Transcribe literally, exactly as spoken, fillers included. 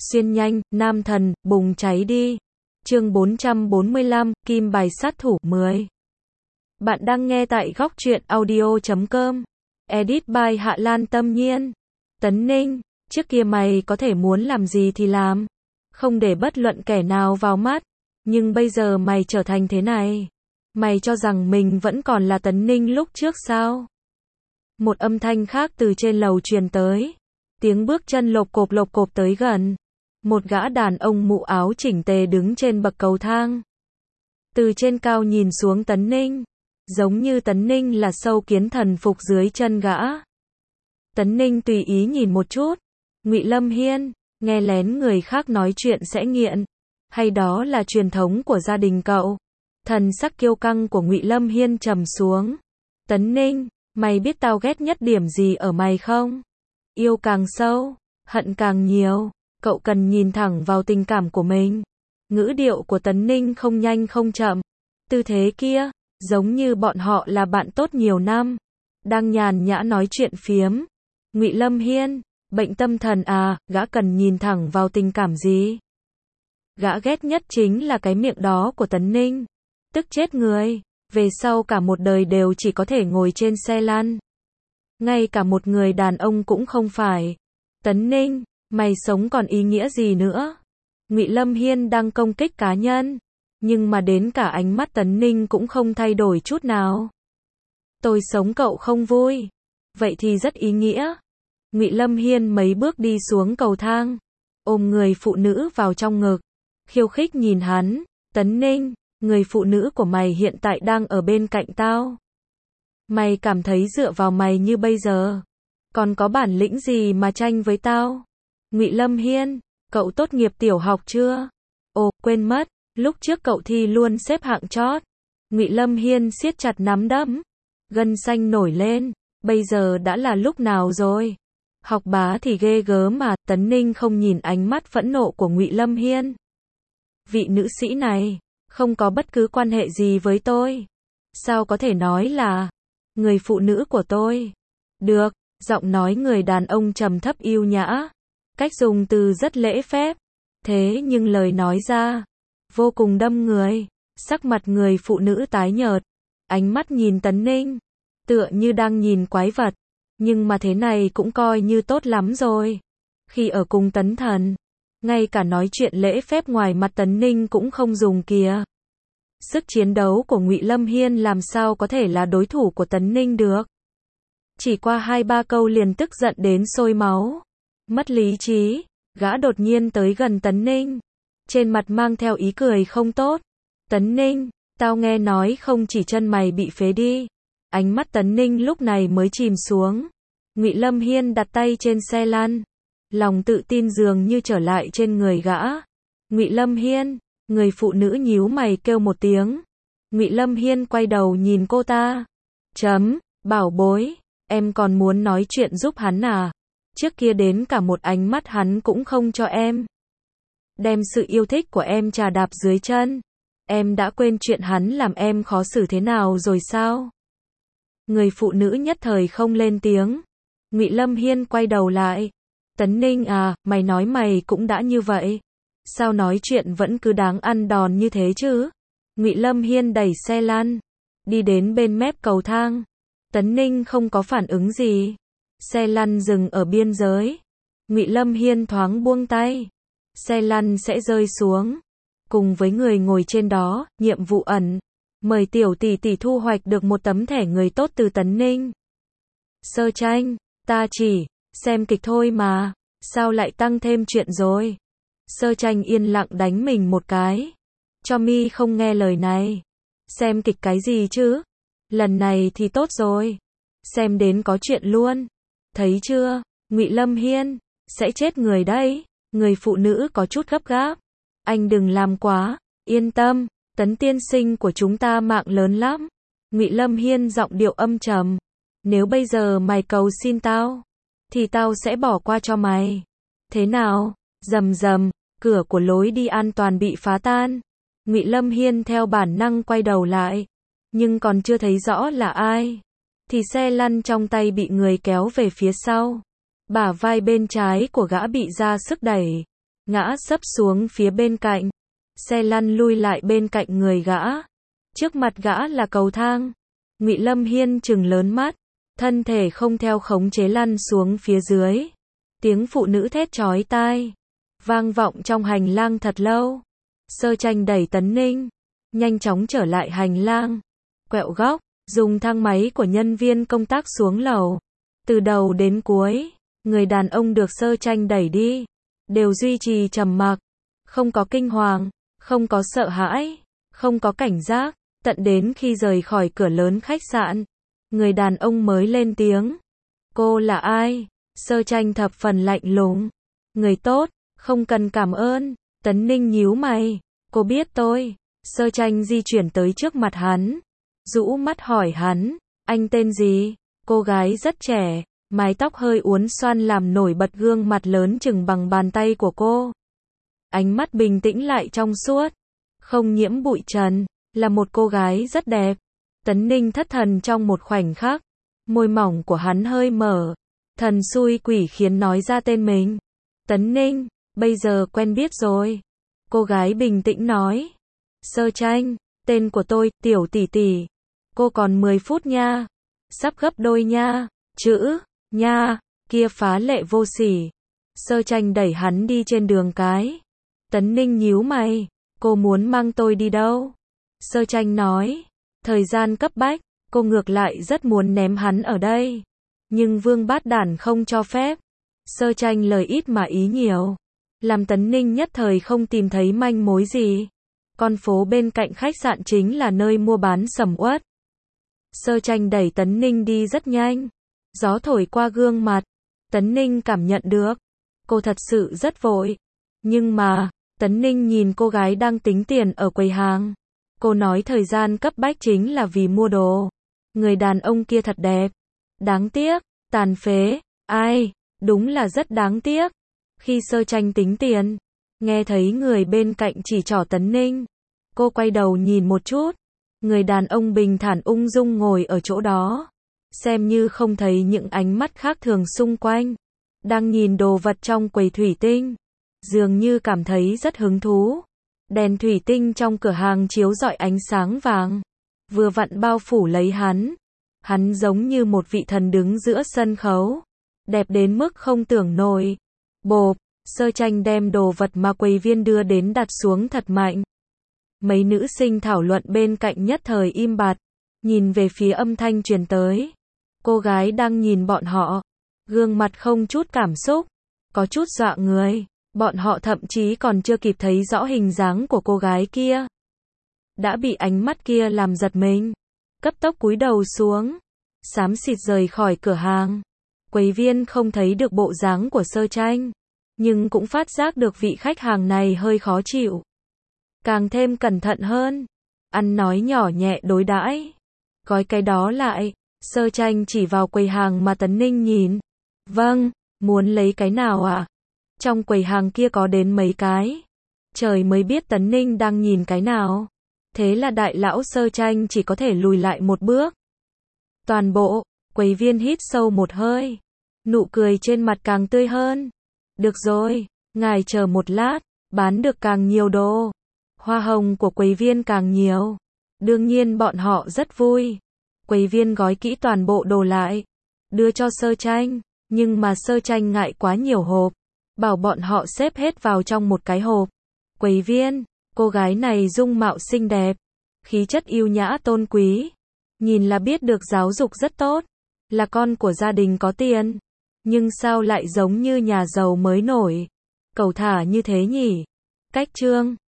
Xuyên nhanh, nam thần, bùng cháy đi. Chương bốn trăm bốn mươi lăm, Kim bài sát thủ mười. Bạn đang nghe tại góc truyện audio chấm com. Edit by Hạ Lan Tâm Nhiên. Tấn Ninh, trước kia mày có thể muốn làm gì thì làm, không để bất luận kẻ nào vào mắt, nhưng bây giờ mày trở thành thế này. Mày cho rằng mình vẫn còn là Tấn Ninh lúc trước sao? Một âm thanh khác từ trên lầu truyền tới. Tiếng bước chân lộp cộp lộp cộp tới gần. Một gã đàn ông mũ áo chỉnh tề đứng trên bậc cầu thang. Từ trên cao nhìn xuống Tấn Ninh, giống như Tấn Ninh là sâu kiến thần phục dưới chân gã. Tấn Ninh tùy ý nhìn một chút. Ngụy Lâm Hiên, nghe lén người khác nói chuyện sẽ nghiện, hay đó là truyền thống của gia đình cậu? Thần sắc kiêu căng của Ngụy Lâm Hiên trầm xuống. Tấn Ninh, mày biết tao ghét nhất điểm gì ở mày không? Yêu càng sâu, hận càng nhiều. Cậu cần nhìn thẳng vào tình cảm của mình. Ngữ điệu của Tấn Ninh không nhanh không chậm. Tư thế kia, giống như bọn họ là bạn tốt nhiều năm, đang nhàn nhã nói chuyện phiếm. Ngụy Lâm Hiên, bệnh tâm thần à, gã cần nhìn thẳng vào tình cảm gì? Gã ghét nhất chính là cái miệng đó của Tấn Ninh. Tức chết người, về sau cả một đời đều chỉ có thể ngồi trên xe lăn. Ngay cả một người đàn ông cũng không phải. Tấn Ninh, mày sống còn ý nghĩa gì nữa? Ngụy Lâm Hiên đang công kích cá nhân, nhưng mà đến cả ánh mắt Tấn Ninh cũng không thay đổi chút nào. Tôi sống cậu không vui, vậy thì rất ý nghĩa. Ngụy Lâm Hiên mấy bước đi xuống cầu thang, ôm người phụ nữ vào trong ngực, khiêu khích nhìn hắn. Tấn Ninh, người phụ nữ của mày hiện tại đang ở bên cạnh tao. Mày cảm thấy dựa vào mày như bây giờ, còn có bản lĩnh gì mà tranh với tao? Ngụy Lâm Hiên, cậu tốt nghiệp tiểu học chưa? Ồ, quên mất, lúc trước cậu thi luôn xếp hạng chót. Ngụy Lâm Hiên siết chặt nắm đấm, gân xanh nổi lên, bây giờ đã là lúc nào rồi? Học bá thì ghê gớm mà. Tấn Ninh không nhìn ánh mắt phẫn nộ của Ngụy Lâm Hiên. Vị nữ sĩ này không có bất cứ quan hệ gì với tôi. Sao có thể nói là người phụ nữ của tôi? Được, giọng nói người đàn ông trầm thấp yêu nhã, cách dùng từ rất lễ phép, thế nhưng lời nói ra vô cùng đâm người. Sắc mặt người phụ nữ tái nhợt, ánh mắt nhìn Tấn Ninh tựa như đang nhìn quái vật, nhưng mà thế này cũng coi như tốt lắm rồi. Khi ở cùng Tấn Thần, ngay cả nói chuyện lễ phép ngoài mặt Tấn Ninh cũng không dùng kìa. Sức chiến đấu của Ngụy Lâm Hiên làm sao có thể là đối thủ của Tấn Ninh được? Chỉ qua hai ba câu liền tức giận đến sôi máu, mất lý trí, gã đột nhiên tới gần Tấn Ninh, trên mặt mang theo ý cười không tốt. Tấn Ninh, tao nghe nói không chỉ chân mày bị phế đi. Ánh mắt Tấn Ninh lúc này mới chìm xuống. Ngụy Lâm Hiên đặt tay trên xe lăn, lòng tự tin dường như trở lại trên người gã. Ngụy Lâm Hiên, người phụ nữ nhíu mày kêu một tiếng. Ngụy Lâm Hiên quay đầu nhìn cô ta. Chấm, bảo bối, em còn muốn nói chuyện giúp hắn à? Trước kia đến cả một ánh mắt hắn cũng không cho em. Đem sự yêu thích của em trà đạp dưới chân. Em đã quên chuyện hắn làm em khó xử thế nào rồi sao? Người phụ nữ nhất thời không lên tiếng. Ngụy Lâm Hiên quay đầu lại. Tấn Ninh à, mày nói mày cũng đã như vậy, sao nói chuyện vẫn cứ đáng ăn đòn như thế chứ? Ngụy Lâm Hiên đẩy xe lăn, đi đến bên mép cầu thang. Tấn Ninh không có phản ứng gì. Xe lăn dừng ở biên giới. Ngụy Lâm Hiên thoáng buông tay, xe lăn sẽ rơi xuống. Cùng với người ngồi trên đó, nhiệm vụ ẩn, mời tiểu tỷ tỷ thu hoạch được một tấm thẻ người tốt từ Tấn Ninh. Sơ tranh, ta chỉ xem kịch thôi mà, sao lại tăng thêm chuyện rồi? Sơ tranh yên lặng đánh mình một cái. Cho mi không nghe lời này. Xem kịch cái gì chứ? Lần này thì tốt rồi. Xem đến có chuyện luôn. Thấy chưa, Ngụy Lâm Hiên, sẽ chết người đấy. Người phụ nữ có chút gấp gáp. Anh đừng làm quá, yên tâm, Tấn tiên sinh của chúng ta mạng lớn lắm. Ngụy Lâm Hiên giọng điệu âm trầm. Nếu bây giờ mày cầu xin tao, thì tao sẽ bỏ qua cho mày. Thế nào? Rầm rầm, cửa của lối đi an toàn bị phá tan. Ngụy Lâm Hiên theo bản năng quay đầu lại, nhưng còn chưa thấy rõ là ai, thì xe lăn trong tay bị người kéo về phía sau. Bả vai bên trái của gã bị ra sức đẩy. ngã sấp xuống phía bên cạnh. Xe lăn lui lại bên cạnh người gã. Trước mặt gã là cầu thang. Ngụy Lâm Hiên trừng lớn mắt, thân thể không theo khống chế lăn xuống phía dưới. Tiếng phụ nữ thét chói tai vang vọng trong hành lang thật lâu. Sơ Tranh đẩy Tấn Ninh, nhanh chóng trở lại hành lang, quẹo góc, dùng thang máy của nhân viên công tác xuống lầu. Từ đầu đến cuối, người đàn ông được Sơ Tranh đẩy đi, đều duy trì trầm mặc, không có kinh hoàng, không có sợ hãi, không có cảnh giác, tận đến khi rời khỏi cửa lớn khách sạn, người đàn ông mới lên tiếng. Cô là ai? Sơ Tranh thập phần lạnh lùng. Người tốt, không cần cảm ơn. Tấn Ninh nhíu mày. Cô biết tôi. Sơ Tranh di chuyển tới trước mặt hắn, rũ mắt hỏi hắn, anh tên gì? Cô gái rất trẻ, mái tóc hơi uốn xoăn làm nổi bật gương mặt lớn chừng bằng bàn tay của cô. Ánh mắt bình tĩnh lại trong suốt, không nhiễm bụi trần, là một cô gái rất đẹp. Tấn Ninh thất thần trong một khoảnh khắc, môi mỏng của hắn hơi mở, thần xui quỷ khiến nói ra tên mình. Tấn Ninh, bây giờ quen biết rồi. Cô gái bình tĩnh nói. Sơ Tranh, tên của tôi, tiểu tỷ tỷ. Cô còn mười phút nha. Sắp gấp đôi nha. Chữ, nha, kia phá lệ vô sỉ. Sơ Tranh đẩy hắn đi trên đường cái. Tấn Ninh nhíu mày. Cô muốn mang tôi đi đâu? Sơ Tranh nói. Thời gian cấp bách, cô ngược lại rất muốn ném hắn ở đây. Nhưng Vương Bát Đản không cho phép. Sơ Tranh lời ít mà ý nhiều, làm Tấn Ninh nhất thời không tìm thấy manh mối gì. Con phố bên cạnh khách sạn chính là nơi mua bán sầm uất. Sơ Tranh đẩy Tấn Ninh đi rất nhanh. Gió thổi qua gương mặt. Tấn Ninh cảm nhận được. Cô thật sự rất vội. Nhưng mà, Tấn Ninh nhìn cô gái đang tính tiền ở quầy hàng. Cô nói thời gian cấp bách chính là vì mua đồ. Người đàn ông kia thật đẹp. Đáng tiếc, tàn phế. Ai, đúng là rất đáng tiếc. Khi Sơ Tranh tính tiền, nghe thấy người bên cạnh chỉ trỏ Tấn Ninh. Cô quay đầu nhìn một chút. Người đàn ông bình thản ung dung ngồi ở chỗ đó. Xem như không thấy những ánh mắt khác thường xung quanh. Đang nhìn đồ vật trong quầy thủy tinh. Dường như cảm thấy rất hứng thú. Đèn thủy tinh trong cửa hàng chiếu rọi ánh sáng vàng. Vừa vặn bao phủ lấy hắn. Hắn giống như một vị thần đứng giữa sân khấu. Đẹp đến mức không tưởng nổi. Bộp, Sơ Tranh đem đồ vật mà quầy viên đưa đến đặt xuống thật mạnh. Mấy nữ sinh thảo luận bên cạnh nhất thời im bặt. Nhìn về phía âm thanh truyền tới. Cô gái đang nhìn bọn họ. Gương mặt không chút cảm xúc. Có chút dọa người. Bọn họ thậm chí còn chưa kịp thấy rõ hình dáng của cô gái kia. Đã bị ánh mắt kia làm giật mình. Cấp tốc cúi đầu xuống. Xám xịt rời khỏi cửa hàng. Quầy viên không thấy được bộ dáng của Sơ Tranh. Nhưng cũng phát giác được vị khách hàng này hơi khó chịu. Càng thêm cẩn thận hơn. Ăn nói nhỏ nhẹ đối đãi. Gói cái đó lại. Sơ Tranh chỉ vào quầy hàng mà Tấn Ninh nhìn. Vâng, muốn lấy cái nào ạ? À? Trong quầy hàng kia có đến mấy cái. Trời mới biết Tấn Ninh đang nhìn cái nào. Thế là đại lão Sơ Tranh chỉ có thể lùi lại một bước. Toàn bộ, quầy viên hít sâu một hơi. Nụ cười trên mặt càng tươi hơn. Được rồi, ngài chờ một lát, bán được càng nhiều đồ. Hoa hồng của quầy viên càng nhiều. Đương nhiên bọn họ rất vui. Quầy viên gói kỹ toàn bộ đồ lại. Đưa cho Sơ Tranh. Nhưng mà Sơ Tranh ngại quá nhiều hộp. Bảo bọn họ xếp hết vào trong một cái hộp. Quầy viên, cô gái này dung mạo xinh đẹp. Khí chất yêu nhã tôn quý. Nhìn là biết được giáo dục rất tốt. Là con của gia đình có tiền. Nhưng sao lại giống như nhà giàu mới nổi. Cẩu thả như thế nhỉ? Cách chương